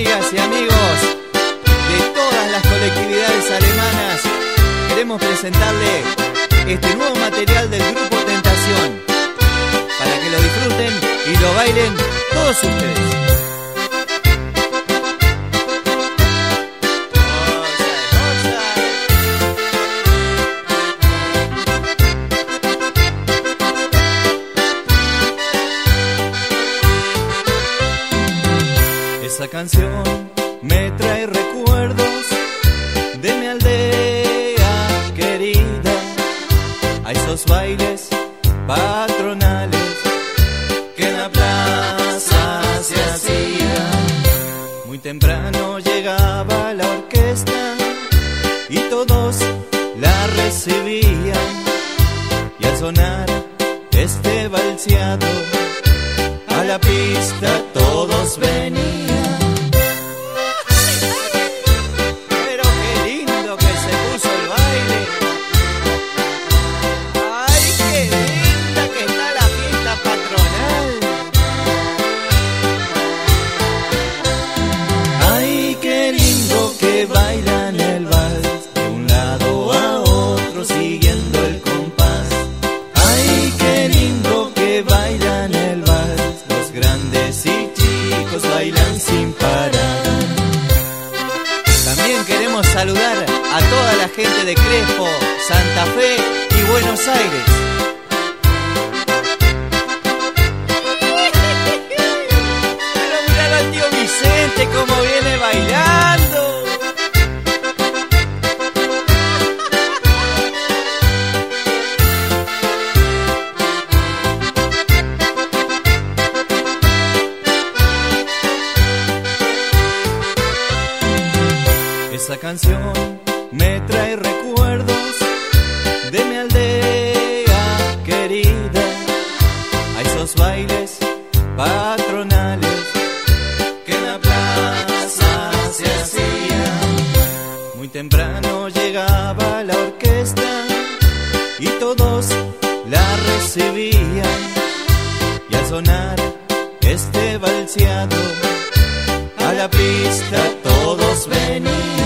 amigas y amigos de todas las colectividades alemanas, queremos presentarle este nuevo material del Grupo Tentación para que lo disfruten y lo bailen todos ustedes. Esa canción me trae recuerdos de mi aldea querida, a esos bailes patronales que en la plaza se hacían. Muy temprano llegaba la orquesta y todos la recibían, y al sonar este balseado a la pista todos venían. Pero qué lindo que se puso el baile. Ay, qué linda que está la fiesta patronal. Ay, qué lindo que bailan el vals de un lado a otro siguiendo el compás. Ay, qué lindo que bailan el vals, los grandes y chicos bailan sin parar. También queremos saludar a toda la gente de Crespo, Santa Fe y Buenos Aires. Pero mirá al tío Vicente cómo viene bailando. Esa canción me trae recuerdos de mi aldea querida, a esos bailes patronales que en la plaza se hacían. Muy temprano llegaba la orquesta y todos la recibían, y al sonar este balseado a la pista todos venían.